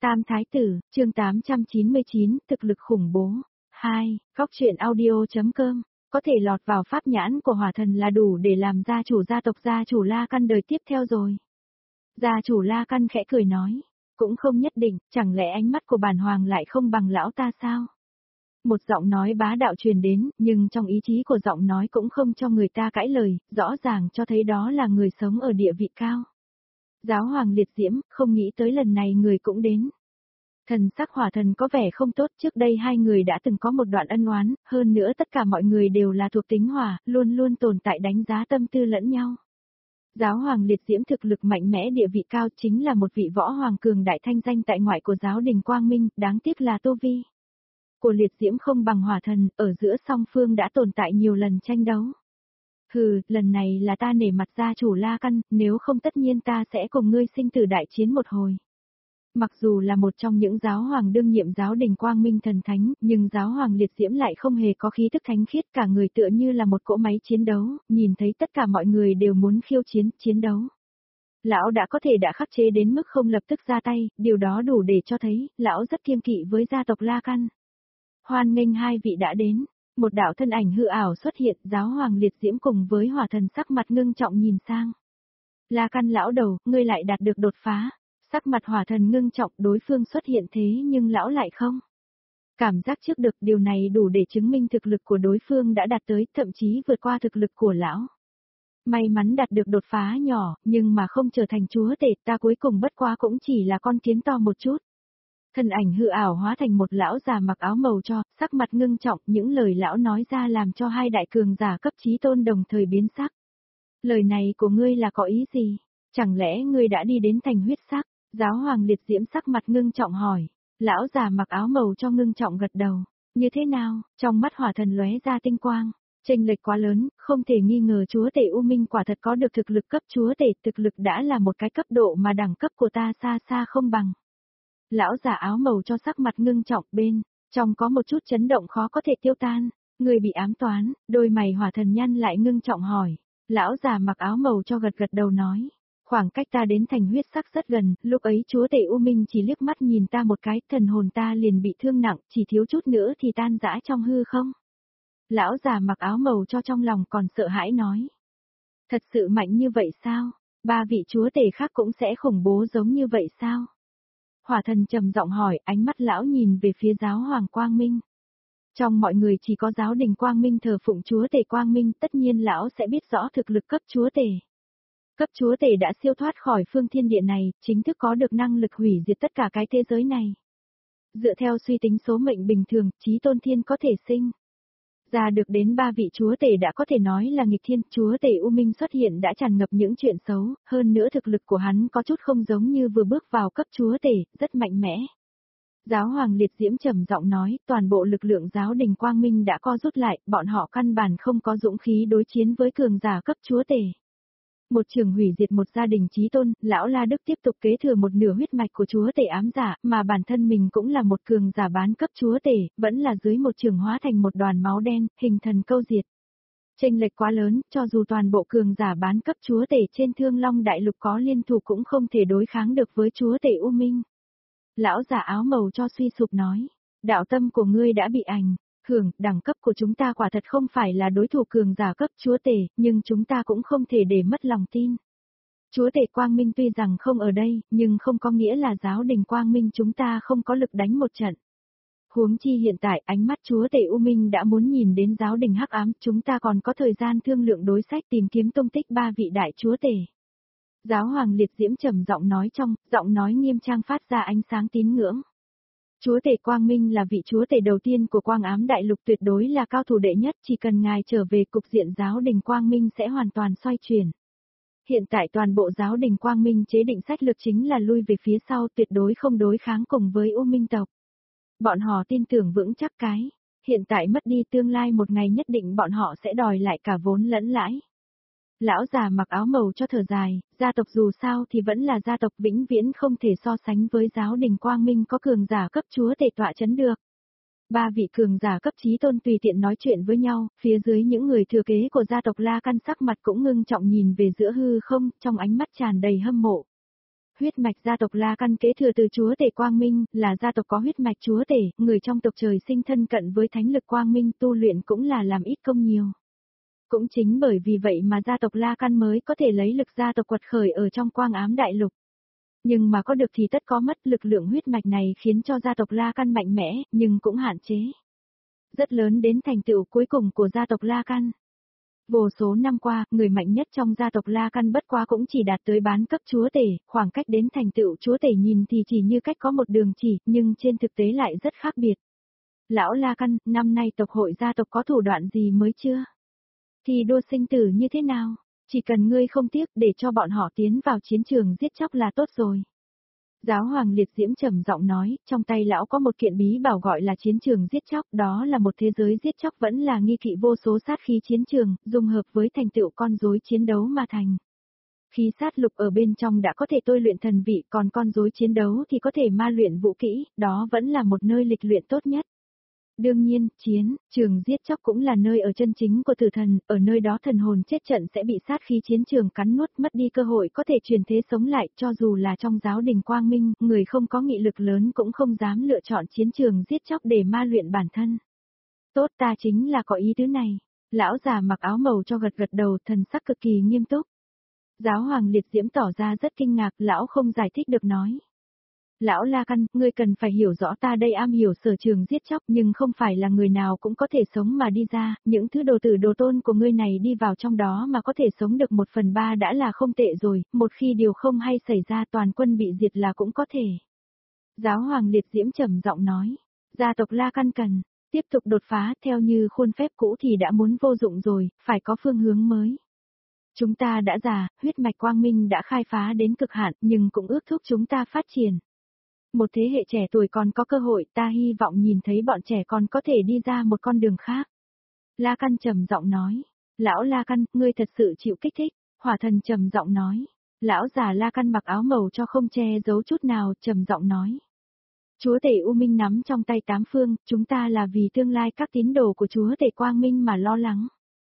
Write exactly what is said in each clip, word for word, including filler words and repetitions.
Tam Thái Tử, chương tám trăm chín mươi chín, thực lực khủng bố. hai. Góc truyện audio.com, có thể lọt vào pháp nhãn của hỏa thần là đủ để làm gia chủ gia tộc gia chủ La Căn đời tiếp theo rồi. Gia chủ La Căn khẽ cười nói, cũng không nhất định, chẳng lẽ ánh mắt của bản hoàng lại không bằng lão ta sao? Một giọng nói bá đạo truyền đến, nhưng trong ý chí của giọng nói cũng không cho người ta cãi lời, rõ ràng cho thấy đó là người sống ở địa vị cao. Giáo hoàng liệt diễm, không nghĩ tới lần này người cũng đến. Thần sắc hỏa thần có vẻ không tốt, trước đây hai người đã từng có một đoạn ân oán, hơn nữa tất cả mọi người đều là thuộc tính hỏa, luôn luôn tồn tại đánh giá tâm tư lẫn nhau. Giáo hoàng liệt diễm thực lực mạnh mẽ địa vị cao, chính là một vị võ hoàng cường đại thanh danh tại ngoại của giáo đình Quang Minh, đáng tiếc là tu vi của liệt diễm không bằng hỏa thần, ở giữa song phương đã tồn tại nhiều lần tranh đấu. Hừ, lần này là ta nể mặt gia chủ La Căn, nếu không tất nhiên ta sẽ cùng ngươi sinh tử đại chiến một hồi. Mặc dù là một trong những giáo hoàng đương nhiệm giáo đình Quang Minh thần thánh, nhưng giáo hoàng liệt diễm lại không hề có khí tức thánh khiết, cả người tựa như là một cỗ máy chiến đấu, nhìn thấy tất cả mọi người đều muốn khiêu chiến, chiến đấu. Lão đã có thể đã khắc chế đến mức không lập tức ra tay, điều đó đủ để cho thấy, lão rất kiêng kỵ với gia tộc La Căn. Hoan nghênh hai vị đã đến. Một đạo thân ảnh hư ảo xuất hiện, giáo hoàng liệt diễm cùng với hỏa thần sắc mặt ngưng trọng nhìn sang. La Căn lão đầu, ngươi lại đạt được đột phá. Sắc mặt hỏa thần ngưng trọng, đối phương xuất hiện thế nhưng lão lại không. Cảm giác trước được điều này đủ để chứng minh thực lực của đối phương đã đạt tới, thậm chí vượt qua thực lực của lão. May mắn đạt được đột phá nhỏ, nhưng mà không trở thành chúa tể, ta cuối cùng bất quá cũng chỉ là con kiến to một chút. Thân ảnh hư ảo hóa thành một lão già mặc áo màu cho, sắc mặt ngưng trọng, những lời lão nói ra làm cho hai đại cường giả cấp chí tôn đồng thời biến sắc. Lời này của ngươi là có ý gì? Chẳng lẽ ngươi đã đi đến thành huyết sắc? Giáo hoàng liệt diễm sắc mặt ngưng trọng hỏi. Lão già mặc áo màu cho ngưng trọng gật đầu. Như thế nào? Trong mắt hỏa thần lóe ra tinh quang. Chênh lệch quá lớn, không thể nghi ngờ chúa tể U Minh quả thật có được thực lực cấp chúa tể, thực lực đã là một cái cấp độ mà đẳng cấp của ta xa xa không bằng. Lão giả áo màu cho sắc mặt ngưng trọng, bên trong có một chút chấn động khó có thể tiêu tan. Người bị ám toán, đôi mày hỏa thần nhăn lại ngưng trọng hỏi. Lão giả mặc áo màu cho gật gật đầu nói. Khoảng cách ta đến thành huyết sắc rất gần, lúc ấy chúa tể U Minh chỉ liếc mắt nhìn ta một cái, thần hồn ta liền bị thương nặng, chỉ thiếu chút nữa thì tan rã trong hư không. Lão già mặc áo màu cho trong lòng còn sợ hãi nói. Thật sự mạnh như vậy sao? Ba vị chúa tể khác cũng sẽ khủng bố giống như vậy sao? Hỏa thần trầm giọng hỏi, ánh mắt lão nhìn về phía giáo hoàng Quang Minh. Trong mọi người chỉ có giáo đình Quang Minh thờ phụng chúa tể Quang Minh, tất nhiên lão sẽ biết rõ thực lực cấp chúa tể. Cấp chúa tể đã siêu thoát khỏi phương thiên địa này, chính thức có được năng lực hủy diệt tất cả cái thế giới này. Dựa theo suy tính số mệnh bình thường, chí tôn thiên có thể sinh ra được đến ba vị chúa tể đã có thể nói là nghịch thiên, chúa tể U Minh xuất hiện đã tràn ngập những chuyện xấu, hơn nữa thực lực của hắn có chút không giống như vừa bước vào cấp chúa tể, rất mạnh mẽ. Giáo hoàng liệt diễm trầm giọng nói, toàn bộ lực lượng giáo đình Quang Minh đã co rút lại, bọn họ căn bản không có dũng khí đối chiến với cường giả cấp chúa tể. Một trường hủy diệt một gia đình chí tôn, lão La Đức tiếp tục kế thừa một nửa huyết mạch của chúa tể ám giả, mà bản thân mình cũng là một cường giả bán cấp chúa tể, vẫn là dưới một trường hóa thành một đoàn máu đen, hình thần câu diệt. Chênh lệch quá lớn, cho dù toàn bộ cường giả bán cấp chúa tể trên Thương Long Đại Lục có liên thủ cũng không thể đối kháng được với chúa tể U Minh. Lão giả áo màu cho suy sụp nói, đạo tâm của ngươi đã bị ảnh hưởng, đẳng cấp của chúng ta quả thật không phải là đối thủ cường giả cấp chúa tể, nhưng chúng ta cũng không thể để mất lòng tin. Chúa tể Quang Minh tuy rằng không ở đây, nhưng không có nghĩa là giáo đình Quang Minh chúng ta không có lực đánh một trận. Huống chi hiện tại ánh mắt chúa tể U Minh đã muốn nhìn đến giáo đình hắc ám, chúng ta còn có thời gian thương lượng đối sách tìm kiếm tung tích ba vị đại chúa tể. Giáo hoàng liệt diễm trầm giọng nói trong, giọng nói nghiêm trang phát ra ánh sáng tín ngưỡng. Chúa tể Quang Minh là vị chúa tể đầu tiên của Quang Ám Đại Lục, tuyệt đối là cao thủ đệ nhất, chỉ cần ngài trở về cục diện giáo đình Quang Minh sẽ hoàn toàn xoay chuyển. Hiện tại toàn bộ giáo đình Quang Minh chế định sách lược chính là lui về phía sau, tuyệt đối không đối kháng cùng với U Minh tộc. Bọn họ tin tưởng vững chắc cái, hiện tại mất đi tương lai một ngày nhất định bọn họ sẽ đòi lại cả vốn lẫn lãi. Lão già mặc áo màu cho thở dài, gia tộc dù sao thì vẫn là gia tộc, vĩnh viễn không thể so sánh với giáo đình Quang Minh có cường giả cấp chúa tể tọa chấn được. Ba vị cường giả cấp chí tôn tùy tiện nói chuyện với nhau, phía dưới những người thừa kế của gia tộc La Căn sắc mặt cũng ngưng trọng nhìn về giữa hư không, trong ánh mắt tràn đầy hâm mộ. Huyết mạch gia tộc La Căn kế thừa từ chúa tể Quang Minh, là gia tộc có huyết mạch chúa tể, người trong tộc trời sinh thân cận với thánh lực Quang Minh, tu luyện cũng là làm ít công nhiều. Cũng chính bởi vì vậy mà gia tộc La Căn mới có thể lấy lực gia tộc quật khởi ở trong Quang Ám Đại Lục. Nhưng mà có được thì tất có mất, lực lượng huyết mạch này khiến cho gia tộc La Căn mạnh mẽ, nhưng cũng hạn chế rất lớn đến thành tựu cuối cùng của gia tộc La Căn. Vô số năm qua, người mạnh nhất trong gia tộc La Căn bất quá cũng chỉ đạt tới bán cấp chúa tể, khoảng cách đến thành tựu chúa tể nhìn thì chỉ như cách có một đường chỉ, nhưng trên thực tế lại rất khác biệt. Lão La Căn, năm nay tộc hội gia tộc có thủ đoạn gì mới chưa? Thì đua sinh tử như thế nào? Chỉ cần ngươi không tiếc để cho bọn họ tiến vào chiến trường giết chóc là tốt rồi. Giáo hoàng Liệt Diễm trầm giọng nói, trong tay lão có một kiện bí bảo gọi là chiến trường giết chóc, đó là một thế giới giết chóc vẫn là nghi kỵ vô số sát khí chiến trường, dung hợp với thành tựu con rối chiến đấu mà thành. Khí sát lục ở bên trong đã có thể tôi luyện thần vị, còn con rối chiến đấu thì có thể ma luyện vũ kỹ, đó vẫn là một nơi lịch luyện tốt nhất. Đương nhiên, chiến trường giết chóc cũng là nơi ở chân chính của tử thần, ở nơi đó thần hồn chết trận sẽ bị sát khí chiến trường cắn nuốt, mất đi cơ hội có thể truyền thế sống lại, cho dù là trong giáo đình Quang Minh, người không có nghị lực lớn cũng không dám lựa chọn chiến trường giết chóc để ma luyện bản thân. Tốt, ta chính là có ý tứ này. Lão già mặc áo màu cho gật gật đầu, thần sắc cực kỳ nghiêm túc. Giáo hoàng Liệt Diễm tỏ ra rất kinh ngạc, lão không giải thích được nói. Lão La Căn, ngươi cần phải hiểu rõ ta đây am hiểu sở trường giết chóc, nhưng không phải là người nào cũng có thể sống mà đi ra, những thứ đồ tử đồ tôn của ngươi này đi vào trong đó mà có thể sống được một phần ba đã là không tệ rồi, một khi điều không hay xảy ra toàn quân bị diệt là cũng có thể. Giáo hoàng Liệt Diễm trầm giọng nói, gia tộc La Căn cần tiếp tục đột phá, theo như khuôn phép cũ thì đã muốn vô dụng rồi, phải có phương hướng mới. Chúng ta đã già, huyết mạch Quang Minh đã khai phá đến cực hạn, nhưng cũng ước thúc chúng ta phát triển. Một thế hệ trẻ tuổi còn có cơ hội, ta hy vọng nhìn thấy bọn trẻ còn có thể đi ra một con đường khác. La Căn trầm giọng nói. Lão La Căn, ngươi thật sự chịu kích thích. Hỏa thần trầm giọng nói. Lão già La Căn mặc áo màu cho không che giấu chút nào, trầm giọng nói. Chúa tể U Minh nắm trong tay tám phương, chúng ta là vì tương lai các tín đồ của Chúa tể Quang Minh mà lo lắng.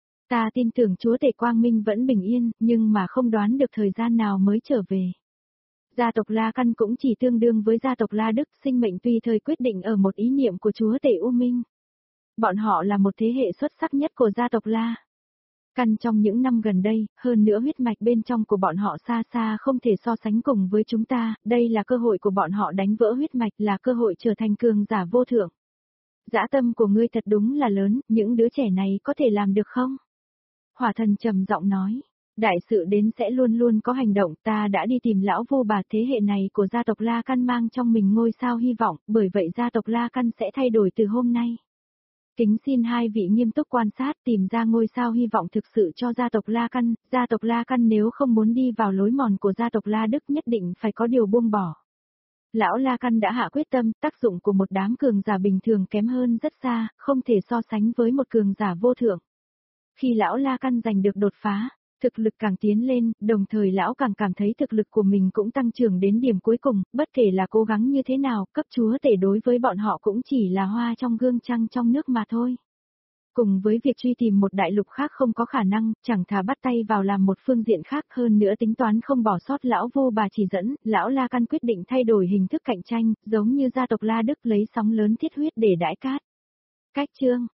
Ta tin tưởng Chúa tể Quang Minh vẫn bình yên, nhưng mà không đoán được thời gian nào mới trở về. Gia tộc La Căn cũng chỉ tương đương với gia tộc La Đức, sinh mệnh tùy thời quyết định ở một ý niệm của Chúa tể U Minh. Bọn họ là một thế hệ xuất sắc nhất của gia tộc La Căn trong những năm gần đây, hơn nữa huyết mạch bên trong của bọn họ xa xa không thể so sánh cùng với chúng ta, đây là cơ hội của bọn họ đánh vỡ huyết mạch, là cơ hội trở thành cường giả vô thượng. Dã tâm của ngươi thật đúng là lớn, những đứa trẻ này có thể làm được không? Hỏa thần trầm giọng nói. Đại sự đến sẽ luôn luôn có hành động, ta đã đi tìm lão vô bà, thế hệ này của gia tộc La Căn mang trong mình ngôi sao hy vọng, bởi vậy gia tộc La Căn sẽ thay đổi từ hôm nay. Kính xin hai vị nghiêm túc quan sát, tìm ra ngôi sao hy vọng thực sự cho gia tộc La Căn, gia tộc La Căn nếu không muốn đi vào lối mòn của gia tộc La Đức nhất định phải có điều buông bỏ. Lão La Căn đã hạ quyết tâm, tác dụng của một đám cường giả bình thường kém hơn rất xa, không thể so sánh với một cường giả vô thượng. Khi lão La Căn giành được đột phá, thực lực càng tiến lên, đồng thời lão càng cảm thấy thực lực của mình cũng tăng trưởng đến điểm cuối cùng, bất kể là cố gắng như thế nào, cấp chúa tể đối với bọn họ cũng chỉ là hoa trong gương trăng trong nước mà thôi. Cùng với việc truy tìm một đại lục khác không có khả năng, chẳng thà bắt tay vào làm một phương diện khác, hơn nữa tính toán không bỏ sót lão vô bà chỉ dẫn, lão La Căn quyết định thay đổi hình thức cạnh tranh, giống như gia tộc La Đức lấy sóng lớn thiết huyết để đãi cát. Cách chương